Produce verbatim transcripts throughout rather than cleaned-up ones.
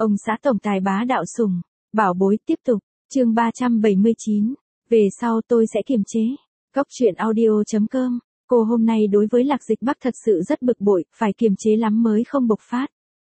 Ông xã tổng tài bá đạo sủng, bảo bối tiếp tục, chương ba trăm bảy mươi chín, về sau tôi sẽ kiềm chế. Góc truyện audio.com, cô hôm nay đối với Lạc Dịch Bắc thật sự rất bực bội, phải kiềm chế lắm mới không bộc phát.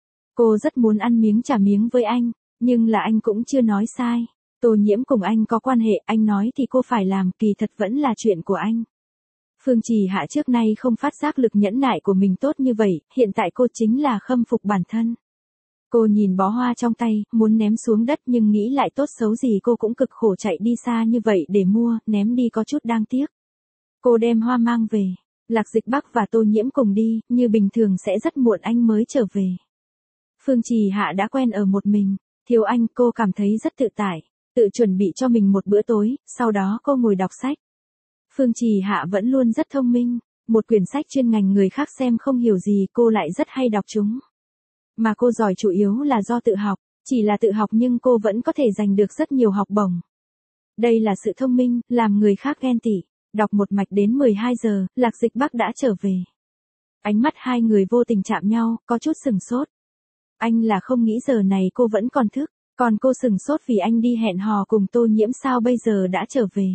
Cô rất muốn ăn miếng trả miếng với anh, nhưng là anh cũng chưa nói sai. Tô Nhiễm cùng anh có quan hệ, anh nói thì cô phải làm, kỳ thật vẫn là chuyện của anh. Phương Trì Hạ trước nay không phát giác lực nhẫn nại của mình tốt như vậy, hiện tại cô chính là khâm phục bản thân. Cô nhìn bó hoa trong tay, muốn ném xuống đất nhưng nghĩ lại tốt xấu gì cô cũng cực khổ chạy đi xa như vậy để mua, ném đi có chút đáng tiếc. Cô đem hoa mang về, Lạc Dịch Bắc và Tô Nhiễm cùng đi, như bình thường sẽ rất muộn anh mới trở về. Phương Trì Hạ đã quen ở một mình, thiếu anh cô cảm thấy rất tự tại, tự chuẩn bị cho mình một bữa tối, sau đó cô ngồi đọc sách. Phương Trì Hạ vẫn luôn rất thông minh, một quyển sách chuyên ngành người khác xem không hiểu gì cô lại rất hay đọc chúng. Mà cô giỏi chủ yếu là do tự học, chỉ là tự học nhưng cô vẫn có thể giành được rất nhiều học bổng. Đây là sự thông minh, làm người khác ghen tị. Đọc một mạch đến mười hai giờ, Lạc Dịch Bắc đã trở về. Ánh mắt hai người vô tình chạm nhau, có chút sừng sốt. Anh là không nghĩ giờ này cô vẫn còn thức, còn cô sừng sốt vì anh đi hẹn hò cùng Tô Nhiễm sao bây giờ đã trở về.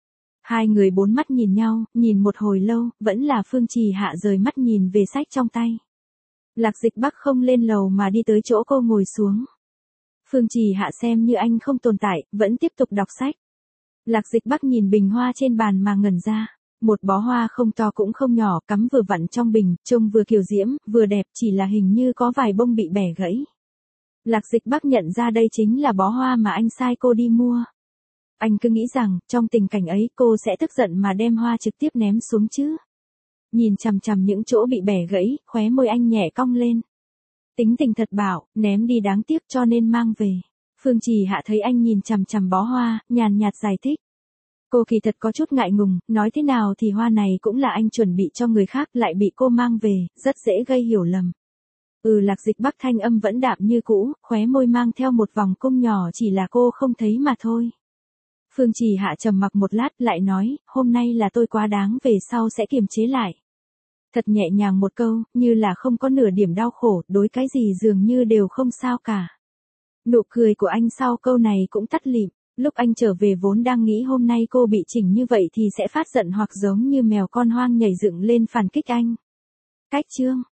Hai người bốn mắt nhìn nhau, nhìn một hồi lâu, vẫn là Phương Trì Hạ rời mắt nhìn về sách trong tay. Lạc Dịch Bắc không lên lầu mà đi tới chỗ cô ngồi xuống. Phương Trì Hạ xem như anh không tồn tại, vẫn tiếp tục đọc sách. Lạc Dịch Bắc nhìn bình hoa trên bàn mà ngẩn ra. Một bó hoa không to cũng không nhỏ, cắm vừa vặn trong bình, trông vừa kiều diễm, vừa đẹp, chỉ là hình như có vài bông bị bẻ gãy. Lạc Dịch Bắc nhận ra đây chính là bó hoa mà anh sai cô đi mua. Anh cứ nghĩ rằng, trong tình cảnh ấy cô sẽ tức giận mà đem hoa trực tiếp ném xuống chứ. Nhìn chằm chằm những chỗ bị bẻ gãy, khóe môi anh nhẹ cong lên. Tính tình thật bảo, ném đi đáng tiếc cho nên mang về. Phương Trì Hạ thấy anh nhìn chằm chằm bó hoa, nhàn nhạt giải thích. Cô kỳ thật có chút ngại ngùng, nói thế nào thì hoa này cũng là anh chuẩn bị cho người khác lại bị cô mang về, rất dễ gây hiểu lầm. Ừ, Lạc Dịch Bắc thanh âm vẫn đạm như cũ, khóe môi mang theo một vòng cung nhỏ, chỉ là cô không thấy mà thôi. Phương Trì Hạ trầm mặc một lát lại nói, hôm nay là tôi quá đáng, về sau sẽ kiềm chế lại. Thật nhẹ nhàng một câu, như là không có nửa điểm đau khổ, đối cái gì dường như đều không sao cả. Nụ cười của anh sau câu này cũng tắt lịm, lúc anh trở về vốn đang nghĩ hôm nay cô bị chỉnh như vậy thì sẽ phát giận hoặc giống như mèo con hoang nhảy dựng lên phản kích anh. Cách chương